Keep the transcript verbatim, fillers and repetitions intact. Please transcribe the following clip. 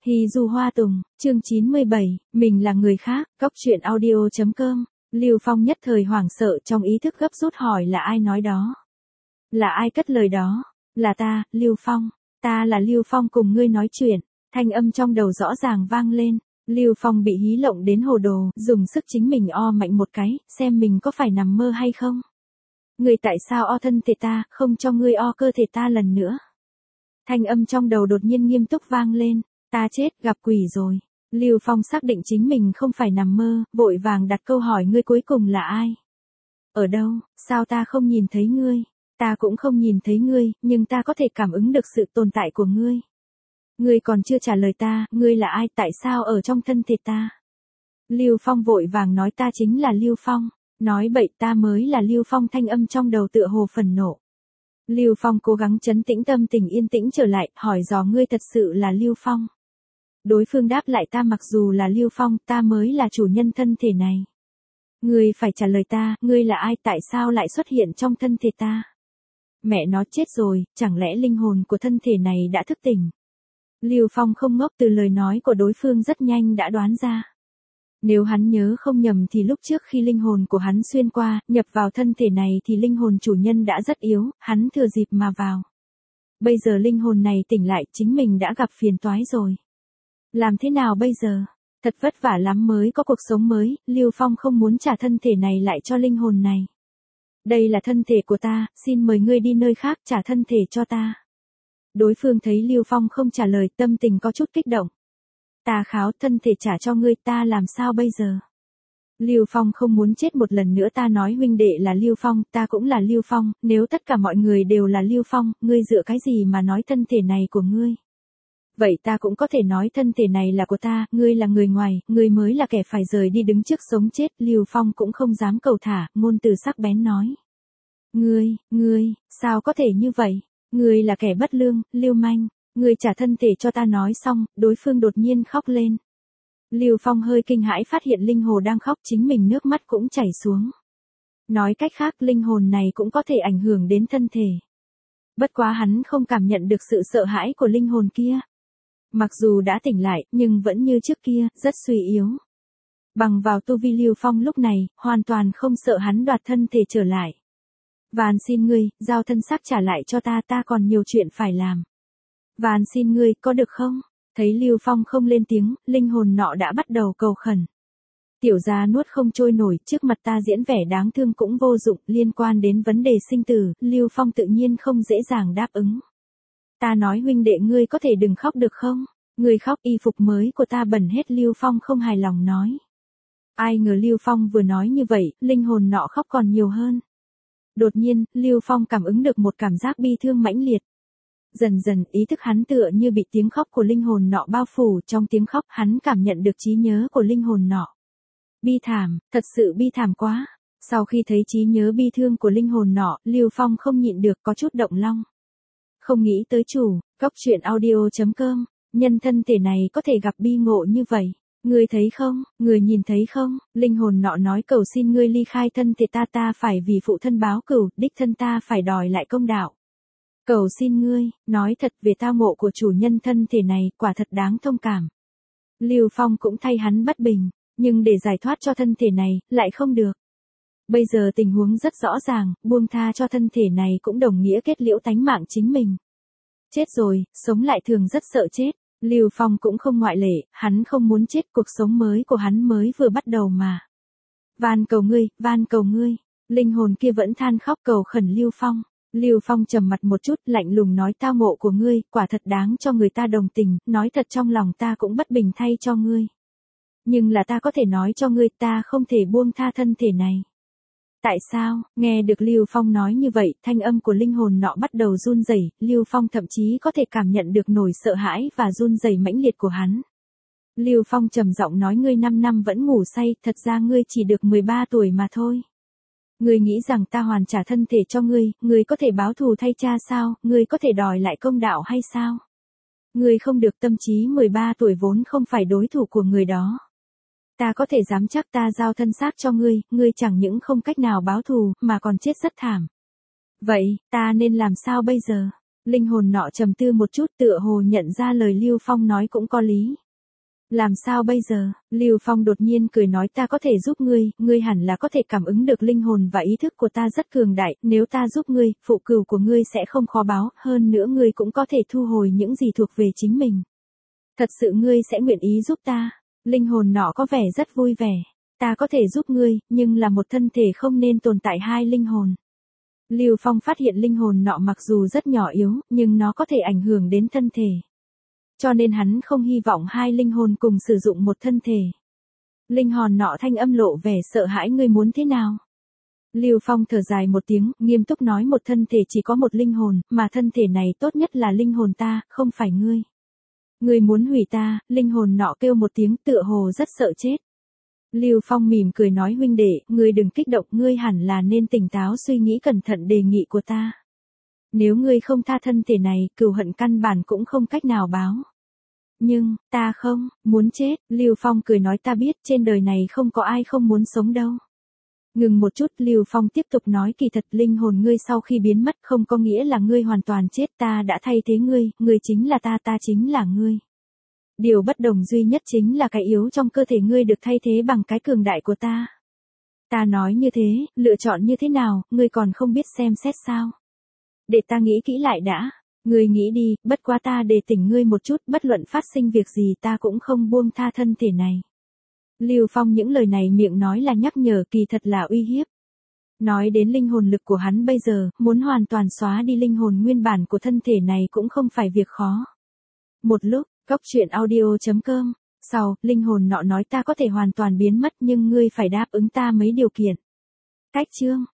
Hy Du Hoa Tùng, chương chín mươi bảy, mình là người khác, cóc truyện audio chấm com. Lưu Phong nhất thời hoảng sợ, trong ý thức gấp rút hỏi là ai nói đó. Là ai cất lời đó? Là ta, Lưu Phong. Ta là Lưu Phong cùng ngươi nói chuyện. Thanh âm trong đầu rõ ràng vang lên. Lưu Phong bị hí lộng đến hồ đồ, dùng sức chính mình o mạnh một cái, xem mình có phải nằm mơ hay không. Ngươi tại sao o thân thể ta, không cho ngươi o cơ thể ta lần nữa? Thanh âm trong đầu đột nhiên nghiêm túc vang lên. Ta chết, gặp quỷ rồi. Lưu Phong xác định chính mình không phải nằm mơ, vội vàng đặt câu hỏi ngươi cuối cùng là ai? Ở đâu, sao ta không nhìn thấy ngươi? Ta cũng không nhìn thấy ngươi, nhưng ta có thể cảm ứng được sự tồn tại của ngươi. Ngươi còn chưa trả lời ta, ngươi là ai, tại sao ở trong thân thể ta? Lưu Phong vội vàng nói ta chính là Lưu Phong. Nói bậy, ta mới là Lưu Phong, thanh âm trong đầu tựa hồ phần nộ. Lưu Phong cố gắng trấn tĩnh tâm tình yên tĩnh trở lại, hỏi dò ngươi thật sự là Lưu Phong. Đối phương đáp lại ta mặc dù là Lưu Phong, ta mới là chủ nhân thân thể này. Ngươi phải trả lời ta, ngươi là ai, tại sao lại xuất hiện trong thân thể ta? Mẹ nó chết rồi, chẳng lẽ linh hồn của thân thể này đã thức tỉnh? Lưu Phong không ngốc, từ lời nói của đối phương rất nhanh đã đoán ra. Nếu hắn nhớ không nhầm thì lúc trước khi linh hồn của hắn xuyên qua, nhập vào thân thể này thì linh hồn chủ nhân đã rất yếu, hắn thừa dịp mà vào. Bây giờ linh hồn này tỉnh lại, chính mình đã gặp phiền toái rồi. Làm thế nào bây giờ? Thật vất vả lắm mới có cuộc sống mới, Lưu Phong không muốn trả thân thể này lại cho linh hồn này. Đây là thân thể của ta, xin mời ngươi đi nơi khác trả thân thể cho ta. Đối phương thấy Lưu Phong không trả lời, tâm tình có chút kích động. Ta kháo, thân thể trả cho ngươi, ta làm sao bây giờ? Lưu Phong không muốn chết một lần nữa, ta nói huynh đệ là Lưu Phong, ta cũng là Lưu Phong, nếu tất cả mọi người đều là Lưu Phong, ngươi dựa cái gì mà nói thân thể này của ngươi? Vậy ta cũng có thể nói thân thể này là của ta, ngươi là người ngoài, ngươi mới là kẻ phải rời đi đứng trước sống chết, Lưu Phong cũng không dám cầu thả, ngôn từ sắc bén nói. Ngươi, ngươi, sao có thể như vậy? Ngươi là kẻ bất lương, lưu manh, ngươi trả thân thể cho ta. Nói xong, đối phương đột nhiên khóc lên. Lưu Phong hơi kinh hãi phát hiện linh hồn đang khóc, chính mình nước mắt cũng chảy xuống. Nói cách khác, linh hồn này cũng có thể ảnh hưởng đến thân thể. Bất quá hắn không cảm nhận được sự sợ hãi của linh hồn kia. Mặc dù đã tỉnh lại, nhưng vẫn như trước kia, rất suy yếu. Bằng vào tu vi Lưu Phong lúc này, hoàn toàn không sợ hắn đoạt thân thể trở lại. Van xin ngươi, giao thân xác trả lại cho ta, ta còn nhiều chuyện phải làm. Van xin ngươi, có được không? Thấy Lưu Phong không lên tiếng, linh hồn nọ đã bắt đầu cầu khẩn. Tiểu gia nuốt không trôi nổi, trước mặt ta diễn vẻ đáng thương cũng vô dụng, liên quan đến vấn đề sinh tử, Lưu Phong tự nhiên không dễ dàng đáp ứng. Ta nói huynh đệ ngươi có thể đừng khóc được không? Ngươi khóc y phục mới của ta bẩn hết, Lưu Phong không hài lòng nói. Ai ngờ Lưu Phong vừa nói như vậy, linh hồn nọ khóc còn nhiều hơn. Đột nhiên, Lưu Phong cảm ứng được một cảm giác bi thương mãnh liệt. Dần dần, ý thức hắn tựa như bị tiếng khóc của linh hồn nọ bao phủ, trong tiếng khóc hắn cảm nhận được trí nhớ của linh hồn nọ. Bi thảm, thật sự bi thảm quá. Sau khi thấy trí nhớ bi thương của linh hồn nọ, Lưu Phong không nhịn được có chút động lòng. Không nghĩ tới chủ, cóc truyện audio chấm com, nhân thân thể này có thể gặp bi ngộ như vậy. Ngươi thấy không, ngươi nhìn thấy không, linh hồn nọ nói cầu xin ngươi ly khai thân thể ta, ta phải vì phụ thân báo cửu, đích thân ta phải đòi lại công đạo. Cầu xin ngươi, nói thật về tao ngộ của chủ nhân thân thể này, quả thật đáng thông cảm. Lưu Phong cũng thay hắn bất bình, nhưng để giải thoát cho thân thể này, lại không được. Bây giờ tình huống rất rõ ràng, buông tha cho thân thể này cũng đồng nghĩa kết liễu tánh mạng chính mình. Chết rồi, sống lại thường rất sợ chết. Lưu Phong cũng không ngoại lệ, hắn không muốn chết, cuộc sống mới của hắn mới vừa bắt đầu mà. Van cầu ngươi, van cầu ngươi. Linh hồn kia vẫn than khóc cầu khẩn Lưu Phong. Lưu Phong trầm mặt một chút, lạnh lùng nói tao ngộ của ngươi, quả thật đáng cho người ta đồng tình, nói thật trong lòng ta cũng bất bình thay cho ngươi. Nhưng là ta có thể nói cho ngươi, ta không thể buông tha thân thể này. Tại sao? Nghe được Lưu Phong nói như vậy, thanh âm của linh hồn nọ bắt đầu run rẩy, Lưu Phong thậm chí có thể cảm nhận được nỗi sợ hãi và run rẩy mãnh liệt của hắn. Lưu Phong trầm giọng nói ngươi năm năm vẫn ngủ say, thật ra ngươi chỉ được mười ba tuổi mà thôi. Ngươi nghĩ rằng ta hoàn trả thân thể cho ngươi, ngươi có thể báo thù thay cha sao, ngươi có thể đòi lại công đạo hay sao? Ngươi không được, tâm trí mười ba tuổi vốn không phải đối thủ của người đó. Ta có thể dám chắc ta giao thân xác cho ngươi, ngươi chẳng những không cách nào báo thù, mà còn chết rất thảm. Vậy, ta nên làm sao bây giờ? Linh hồn nọ trầm tư một chút tựa hồ nhận ra lời Lưu Phong nói cũng có lý. Làm sao bây giờ? Lưu Phong đột nhiên cười nói ta có thể giúp ngươi, ngươi hẳn là có thể cảm ứng được linh hồn và ý thức của ta rất cường đại, nếu ta giúp ngươi, phụ cừu của ngươi sẽ không khó báo, hơn nữa ngươi cũng có thể thu hồi những gì thuộc về chính mình. Thật sự ngươi sẽ nguyện ý giúp ta? Linh hồn nọ có vẻ rất vui vẻ. Ta có thể giúp ngươi, nhưng là một thân thể không nên tồn tại hai linh hồn. Lưu Phong phát hiện linh hồn nọ mặc dù rất nhỏ yếu, nhưng nó có thể ảnh hưởng đến thân thể. Cho nên hắn không hy vọng hai linh hồn cùng sử dụng một thân thể. Linh hồn nọ thanh âm lộ vẻ sợ hãi ngươi muốn thế nào? Lưu Phong thở dài một tiếng, nghiêm túc nói một thân thể chỉ có một linh hồn, mà thân thể này tốt nhất là linh hồn ta, không phải ngươi. Ngươi muốn hủy ta, linh hồn nọ kêu một tiếng tựa hồ rất sợ chết. Lưu Phong mỉm cười nói huynh đệ, ngươi đừng kích động, ngươi hẳn là nên tỉnh táo suy nghĩ cẩn thận đề nghị của ta. Nếu ngươi không tha thân thể này, cừu hận căn bản cũng không cách nào báo. Nhưng, ta không, muốn chết, Lưu Phong cười nói ta biết trên đời này không có ai không muốn sống đâu. Ngừng một chút Lưu Phong tiếp tục nói kỳ thật linh hồn ngươi sau khi biến mất không có nghĩa là ngươi hoàn toàn chết ta đã thay thế ngươi, ngươi chính là ta ta chính là ngươi. Điều bất đồng duy nhất chính là cái yếu trong cơ thể ngươi được thay thế bằng cái cường đại của ta. Ta nói như thế, lựa chọn như thế nào, ngươi còn không biết xem xét sao? Để ta nghĩ kỹ lại đã. Ngươi nghĩ đi, bất quá ta để tỉnh ngươi một chút, bất luận phát sinh việc gì ta cũng không buông tha thân thể này. Lưu Phong những lời này miệng nói là nhắc nhở kỳ thật là uy hiếp. Nói đến linh hồn lực của hắn bây giờ, muốn hoàn toàn xóa đi linh hồn nguyên bản của thân thể này cũng không phải việc khó. Một lúc, Cóc truyện audio chấm com. Sau, linh hồn nọ nói ta có thể hoàn toàn biến mất nhưng ngươi phải đáp ứng ta mấy điều kiện. Cách chương.